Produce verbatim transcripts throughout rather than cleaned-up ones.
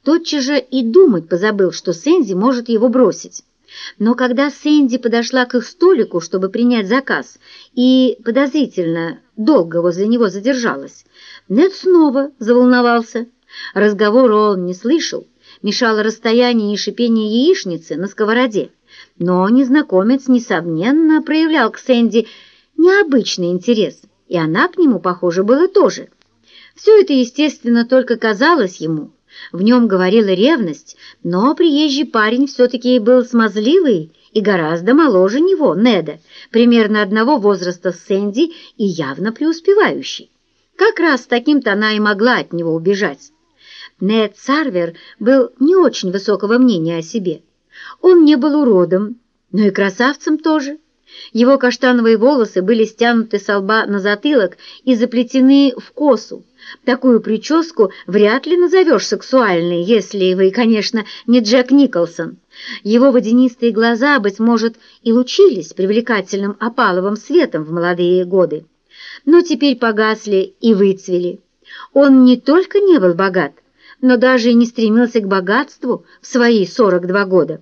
тотчас же и думать позабыл, что Сэнди может его бросить. Но когда Сэнди подошла к их столику, чтобы принять заказ, и подозрительно долго возле него задержалась, Нед снова заволновался. Разговора он не слышал, мешало расстояние и шипение яичницы на сковороде. Но незнакомец, несомненно, проявлял к Сэнди необычный интерес, и она к нему, похоже, была тоже. Все это, естественно, только казалось ему. В нем говорила ревность, но приезжий парень все-таки был смазливый и гораздо моложе него, Неда, примерно одного возраста с Сэнди и явно преуспевающий. Как раз таким-то она и могла от него убежать. Нед Сарвер был не очень высокого мнения о себе. Он не был уродом, но и красавцем тоже. Его каштановые волосы были стянуты со лба на затылок и заплетены в косу. Такую прическу вряд ли назовешь сексуальной, если вы, конечно, не Джек Николсон. Его водянистые глаза, быть может, и лучились привлекательным опаловым светом в молодые годы, но теперь погасли и выцвели. Он не только не был богат, но даже и не стремился к богатству в свои сорок два года.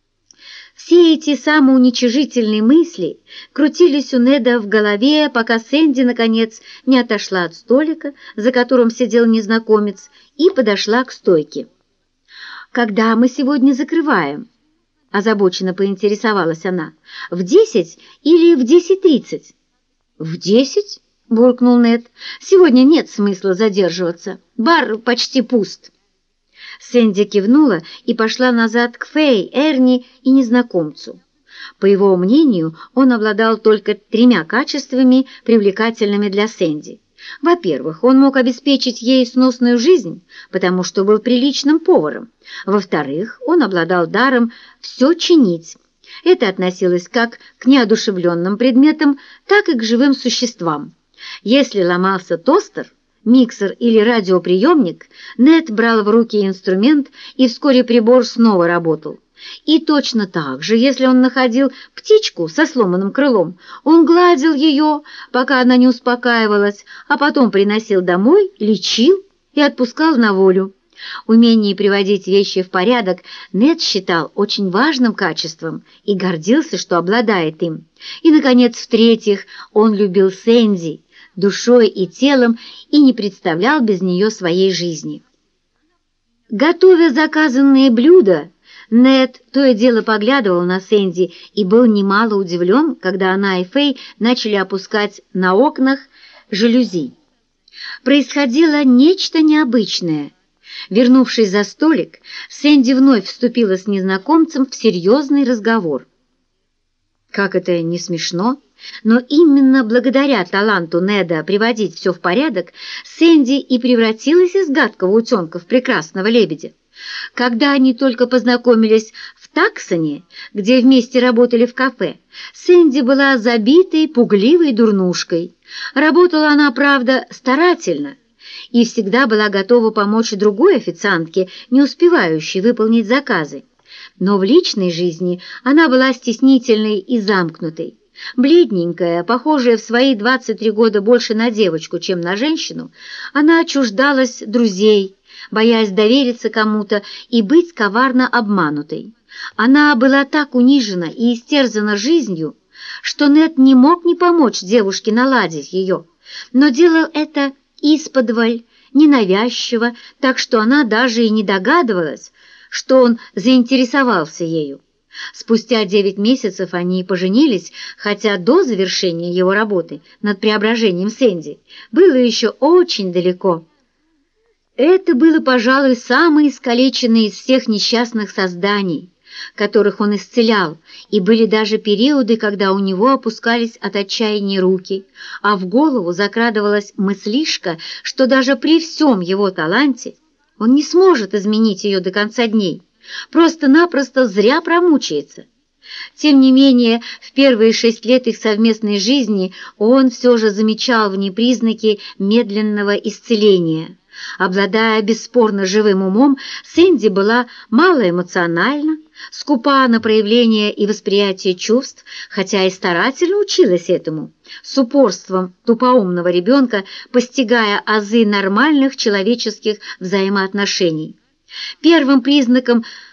Все эти самоуничижительные мысли крутились у Неда в голове, пока Сэнди, наконец, не отошла от столика, за которым сидел незнакомец, и подошла к стойке. «Когда мы сегодня закрываем?» – озабоченно поинтересовалась она. «В десять или в десять тридцать?» «В десять?» – буркнул Нед. «Сегодня нет смысла задерживаться. Бар почти пуст». Сэнди кивнула и пошла назад к Фэй, Эрни и незнакомцу. По его мнению, он обладал только тремя качествами, привлекательными для Сэнди. Во-первых, он мог обеспечить ей сносную жизнь, потому что был приличным поваром. Во-вторых, он обладал даром все чинить. Это относилось как к неодушевленным предметам, так и к живым существам. Если ломался тостер, миксер или радиоприемник, Нед брал в руки инструмент, и вскоре прибор снова работал. И точно так же, если он находил птичку со сломанным крылом, он гладил ее, пока она не успокаивалась, а потом приносил домой, лечил и отпускал на волю. Умение приводить вещи в порядок Нед считал очень важным качеством и гордился, что обладает им. И, наконец, в-третьих, он любил Сэнди душой и телом и не представлял без нее своей жизни. Готовя заказанные блюда, Нед то и дело поглядывал на Сэнди и был немало удивлен, когда она и Фэй начали опускать на окнах жалюзи. Происходило нечто необычное. Вернувшись за столик, Сэнди вновь вступила с незнакомцем в серьезный разговор. Как это не смешно, но именно благодаря таланту Неда приводить все в порядок, Сэнди и превратилась из гадкого утенка в прекрасного лебедя. Когда они только познакомились в Таксоне, где вместе работали в кафе, Сэнди была забитой, пугливой дурнушкой. Работала она, правда, старательно и всегда была готова помочь другой официантке, не успевающей выполнить заказы. Но в личной жизни она была стеснительной и замкнутой. Бледненькая, похожая в свои двадцать три года больше на девочку, чем на женщину, она отчуждалась друзей, боясь довериться кому-то и быть коварно обманутой. Она была так унижена и истерзана жизнью, что Нед не мог не помочь девушке наладить ее, но делал это исподволь, ненавязчиво, так что она даже и не догадывалась, что он заинтересовался ею. Спустя девять месяцев они поженились, хотя до завершения его работы над преображением Сэнди было еще очень далеко. Это было, пожалуй, самое искалеченное из всех несчастных созданий, которых он исцелял, и были даже периоды, когда у него опускались от отчаяния руки, а в голову закрадывалась мыслишка, что даже при всем его таланте он не сможет изменить ее до конца дней, просто-напросто зря промучается. Тем не менее, в первые шесть лет их совместной жизни он все же замечал в ней признаки медленного исцеления. Обладая бесспорно живым умом, Сэнди была малоэмоциональна, скупа на проявление и восприятие чувств, хотя и старательно училась этому, с упорством тупоумного ребенка, постигая азы нормальных человеческих взаимоотношений. Первым признаком